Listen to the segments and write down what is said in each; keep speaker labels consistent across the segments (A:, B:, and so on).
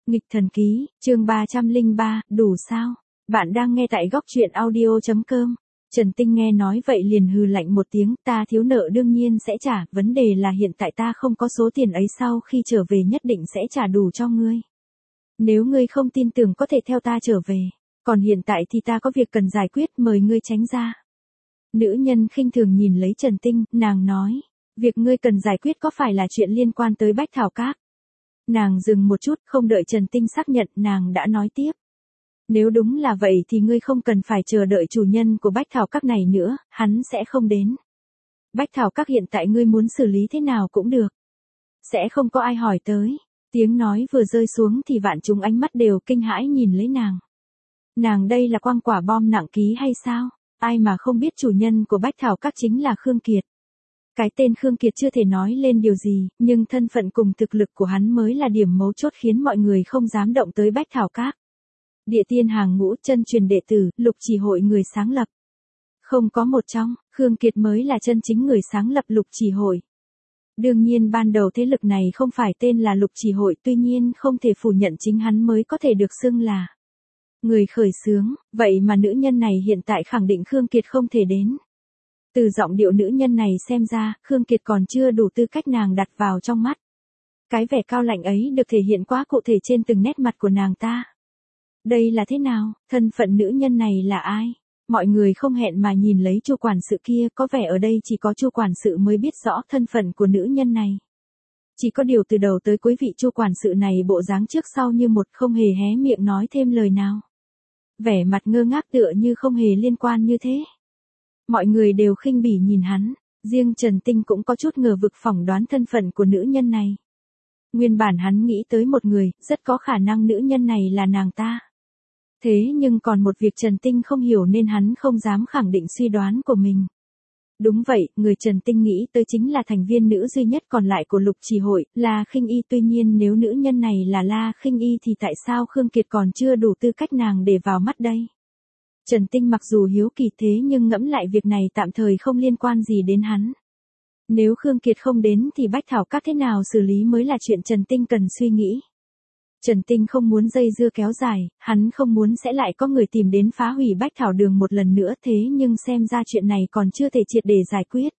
A: Nghịch thần ký, chương 303, đủ sao? Bạn đang nghe tại góc truyện audio.com. Trần Tinh nghe nói vậy liền hừ lạnh một tiếng, ta thiếu nợ đương nhiên sẽ trả, vấn đề là hiện tại ta không có số tiền ấy, sau khi trở về nhất định sẽ trả đủ cho ngươi. Nếu ngươi không tin tưởng có thể theo ta trở về, còn hiện tại thì ta có việc cần giải quyết, mời ngươi tránh ra. Nữ nhân khinh thường nhìn lấy Trần Tinh, nàng nói, việc ngươi cần giải quyết có phải là chuyện liên quan tới Bách Thảo Các? Nàng dừng một chút, không đợi Trần Tinh xác nhận, nàng đã nói tiếp. Nếu đúng là vậy thì ngươi không cần phải chờ đợi chủ nhân của Bách Thảo Các này nữa, hắn sẽ không đến. Bách Thảo Các hiện tại ngươi muốn xử lý thế nào cũng được. Sẽ không có ai hỏi tới. Tiếng nói vừa rơi xuống thì vạn chúng ánh mắt đều kinh hãi nhìn lấy nàng. Nàng đây là quăng quả bom nặng ký hay sao? Ai mà không biết chủ nhân của Bách Thảo Các chính là Khương Kiệt. Cái tên Khương Kiệt chưa thể nói lên điều gì, nhưng thân phận cùng thực lực của hắn mới là điểm mấu chốt khiến mọi người không dám động tới Bách Thảo Các. Địa tiên hàng ngũ, chân truyền đệ tử, Lục Chỉ Hội người sáng lập. Không có một trong, Khương Kiệt mới là chân chính người sáng lập Lục Chỉ Hội. Đương nhiên ban đầu thế lực này không phải tên là Lục Chỉ Hội, tuy nhiên không thể phủ nhận chính hắn mới có thể được xưng là người khởi xướng, vậy mà nữ nhân này hiện tại khẳng định Khương Kiệt không thể đến. Từ giọng điệu nữ nhân này xem ra, Khương Kiệt còn chưa đủ tư cách nàng đặt vào trong mắt. Cái vẻ cao lạnh ấy được thể hiện quá cụ thể trên từng nét mặt của nàng ta. Đây là thế nào, thân phận nữ nhân này là ai? Mọi người không hẹn mà nhìn lấy Chu quản sự kia, có vẻ ở đây chỉ có Chu quản sự mới biết rõ thân phận của nữ nhân này. Chỉ có điều từ đầu tới cuối vị Chu quản sự này bộ dáng trước sau như một, không hề hé miệng nói thêm lời nào. Vẻ mặt ngơ ngác tựa như không hề liên quan như thế. Mọi người đều khinh bỉ nhìn hắn, riêng Trần Tinh cũng có chút ngờ vực phỏng đoán thân phận của nữ nhân này. Nguyên bản hắn nghĩ tới một người, rất có khả năng nữ nhân này là nàng ta. Thế nhưng còn một việc Trần Tinh không hiểu nên hắn không dám khẳng định suy đoán của mình. Đúng vậy, người Trần Tinh nghĩ tới chính là thành viên nữ duy nhất còn lại của Lục Chỉ Hội, La Khinh Y. Tuy nhiên nếu nữ nhân này là La Khinh Y thì tại sao Khương Kiệt còn chưa đủ tư cách nàng để vào mắt đây? Trần Tinh mặc dù hiếu kỳ thế nhưng ngẫm lại việc này tạm thời không liên quan gì đến hắn. Nếu Khương Kiệt không đến thì Bách Thảo Các thế nào xử lý mới là chuyện Trần Tinh cần suy nghĩ. Trần Tinh không muốn dây dưa kéo dài, hắn không muốn sẽ lại có người tìm đến phá hủy Bách Thảo Đường một lần nữa, thế nhưng xem ra chuyện này còn chưa thể triệt để giải quyết.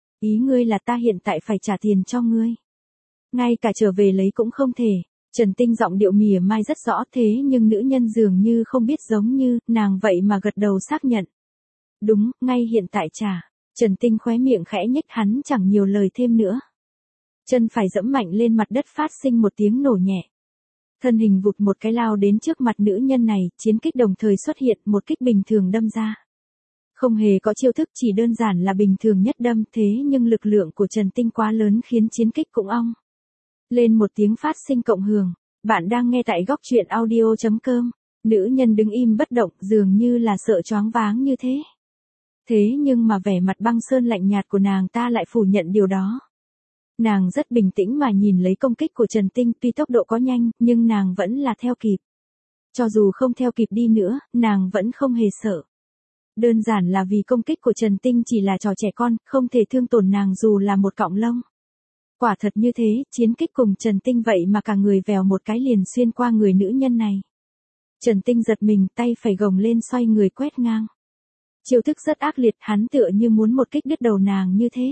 A: Ý ngươi là ta hiện tại phải trả tiền cho ngươi. Ngay cả trở về lấy cũng không thể. Trần Tinh giọng điệu mỉa mai rất rõ, thế nhưng nữ nhân dường như không biết, giống như nàng vậy mà gật đầu xác nhận. Đúng, ngay hiện tại trả. Trần Tinh khóe miệng khẽ nhếch, hắn chẳng nhiều lời thêm nữa. Chân phải giẫm mạnh lên mặt đất, phát sinh một tiếng nổ nhẹ. Thân hình vụt một cái lao đến trước mặt nữ nhân này, chiến kích đồng thời xuất hiện, một kích bình thường đâm ra. Không hề có chiêu thức, chỉ đơn giản là bình thường nhất đâm, thế nhưng lực lượng của Trần Tinh quá lớn khiến chiến kích cũng ong lên một tiếng, phát sinh cộng hưởng. Bạn đang nghe tại góc truyện audio.com. Nữ nhân đứng im bất động, dường như là sợ choáng váng như thế. Thế nhưng mà vẻ mặt băng sơn lạnh nhạt của nàng ta lại phủ nhận điều đó. Nàng rất bình tĩnh mà nhìn lấy công kích của Trần Tinh, tuy tốc độ có nhanh, nhưng nàng vẫn là theo kịp. Cho dù không theo kịp đi nữa, nàng vẫn không hề sợ. Đơn giản là vì công kích của Trần Tinh chỉ là trò trẻ con, không thể thương tổn nàng dù là một cọng lông. Quả thật như thế, chiến kích cùng Trần Tinh vậy mà cả người vèo một cái liền xuyên qua người nữ nhân này. Trần Tinh giật mình, tay phải gồng lên xoay người quét ngang. Chiêu thức rất ác liệt, hắn tựa như muốn một kích đứt đầu nàng như thế.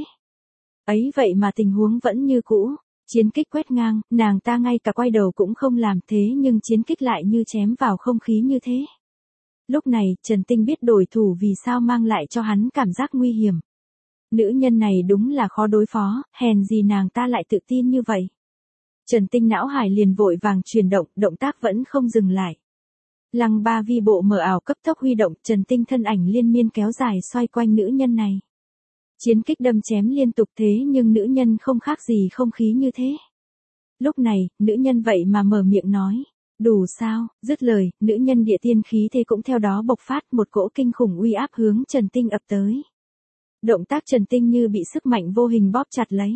A: Ấy vậy mà tình huống vẫn như cũ, chiến kích quét ngang, nàng ta ngay cả quay đầu cũng không làm, thế nhưng chiến kích lại như chém vào không khí như thế. Lúc này, Trần Tinh biết đổi thủ vì sao mang lại cho hắn cảm giác nguy hiểm. Nữ nhân này đúng là khó đối phó, hèn gì nàng ta lại tự tin như vậy. Trần Tinh não hải liền vội vàng chuyển động, động tác vẫn không dừng lại. Lăng ba vi bộ mờ ảo cấp tốc huy động, Trần Tinh thân ảnh liên miên kéo dài xoay quanh nữ nhân này. Chiến kích đâm chém liên tục, thế nhưng nữ nhân không khác gì không khí như thế. Lúc này, nữ nhân vậy mà mở miệng nói, đủ sao? Dứt lời, nữ nhân địa tiên khí thế cũng theo đó bộc phát, một cỗ kinh khủng uy áp hướng Trần Tinh ập tới. Động tác Trần Tinh như bị sức mạnh vô hình bóp chặt lấy.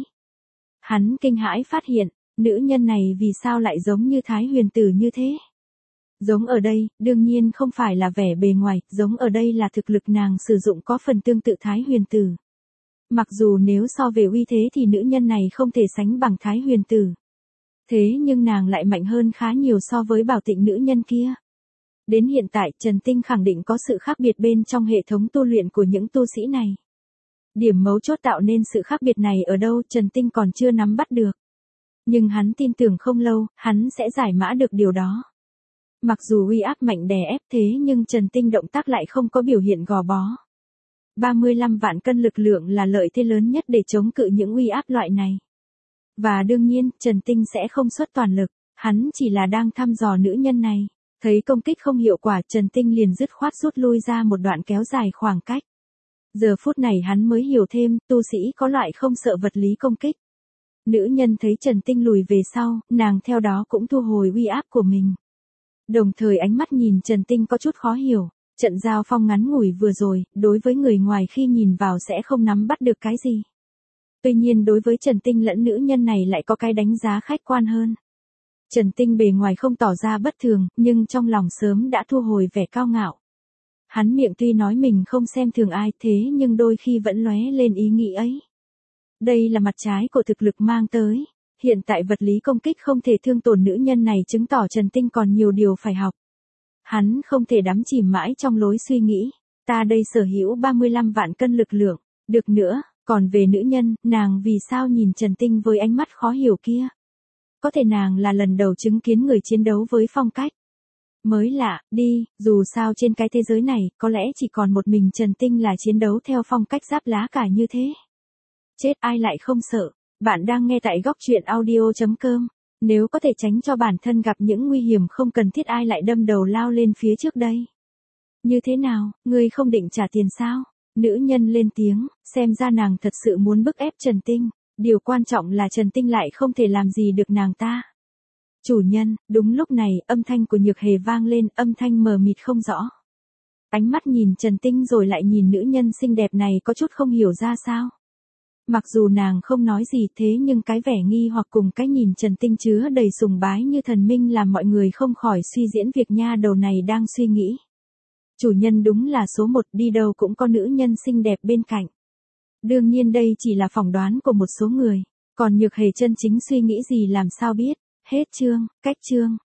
A: Hắn kinh hãi phát hiện, nữ nhân này vì sao lại giống như Thái Huyền Tử như thế? Giống ở đây, đương nhiên không phải là vẻ bề ngoài, giống ở đây là thực lực nàng sử dụng có phần tương tự Thái Huyền Tử. Mặc dù nếu so về uy thế thì nữ nhân này không thể sánh bằng Thái Huyền Tử. Thế nhưng nàng lại mạnh hơn khá nhiều so với Bảo Tịnh nữ nhân kia. Đến hiện tại Trần Tinh khẳng định có sự khác biệt bên trong hệ thống tu luyện của những tu sĩ này. Điểm mấu chốt tạo nên sự khác biệt này ở đâu Trần Tinh còn chưa nắm bắt được. Nhưng hắn tin tưởng không lâu, hắn sẽ giải mã được điều đó. Mặc dù uy áp mạnh đè ép thế nhưng Trần Tinh động tác lại không có biểu hiện gò bó. 35 vạn cân lực lượng là lợi thế lớn nhất để chống cự những uy áp loại này. Và đương nhiên, Trần Tinh sẽ không xuất toàn lực, hắn chỉ là đang thăm dò nữ nhân này. Thấy công kích không hiệu quả Trần Tinh liền dứt khoát rút lui ra một đoạn kéo dài khoảng cách. Giờ phút này hắn mới hiểu thêm, tu sĩ có loại không sợ vật lý công kích. Nữ nhân thấy Trần Tinh lùi về sau, nàng theo đó cũng thu hồi uy áp của mình. Đồng thời ánh mắt nhìn Trần Tinh có chút khó hiểu, trận giao phong ngắn ngủi vừa rồi, đối với người ngoài khi nhìn vào sẽ không nắm bắt được cái gì. Tuy nhiên đối với Trần Tinh lẫn nữ nhân này lại có cái đánh giá khách quan hơn. Trần Tinh bề ngoài không tỏ ra bất thường, nhưng trong lòng sớm đã thu hồi vẻ cao ngạo. Hắn miệng tuy nói mình không xem thường ai thế nhưng đôi khi vẫn lóe lên ý nghĩ ấy. Đây là mặt trái của thực lực mang tới. Hiện tại vật lý công kích không thể thương tổn nữ nhân này chứng tỏ Trần Tinh còn nhiều điều phải học. Hắn không thể đắm chìm mãi trong lối suy nghĩ. Ta đây sở hữu 35 vạn cân lực lượng. Được nữa, còn về nữ nhân, nàng vì sao nhìn Trần Tinh với ánh mắt khó hiểu kia? Có thể nàng là lần đầu chứng kiến người chiến đấu với phong cách mới lạ, đi, dù sao trên cái thế giới này, có lẽ chỉ còn một mình Trần Tinh là chiến đấu theo phong cách giáp lá cả như thế. Chết ai lại không sợ. Bạn đang nghe tại góc truyện audio.com. Nếu có thể tránh cho bản thân gặp những nguy hiểm không cần thiết ai lại đâm đầu lao lên phía trước đây. Như thế nào, ngươi không định trả tiền sao? Nữ nhân lên tiếng, xem ra nàng thật sự muốn bức ép Trần Tinh. Điều quan trọng là Trần Tinh lại không thể làm gì được nàng ta. Chủ nhân, đúng lúc này, âm thanh của Nhược Hề vang lên, âm thanh mờ mịt không rõ. Ánh mắt nhìn Trần Tinh rồi lại nhìn nữ nhân xinh đẹp này có chút không hiểu ra sao. Mặc dù nàng không nói gì thế nhưng cái vẻ nghi hoặc cùng cái nhìn Trần Tinh chứa đầy sùng bái như thần minh làm mọi người không khỏi suy diễn việc nha đầu này đang suy nghĩ. Chủ nhân đúng là số một, đi đâu cũng có nữ nhân xinh đẹp bên cạnh. Đương nhiên đây chỉ là phỏng đoán của một số người, còn Nhược Hề chân chính suy nghĩ gì làm sao biết. Hết chương, cách chương.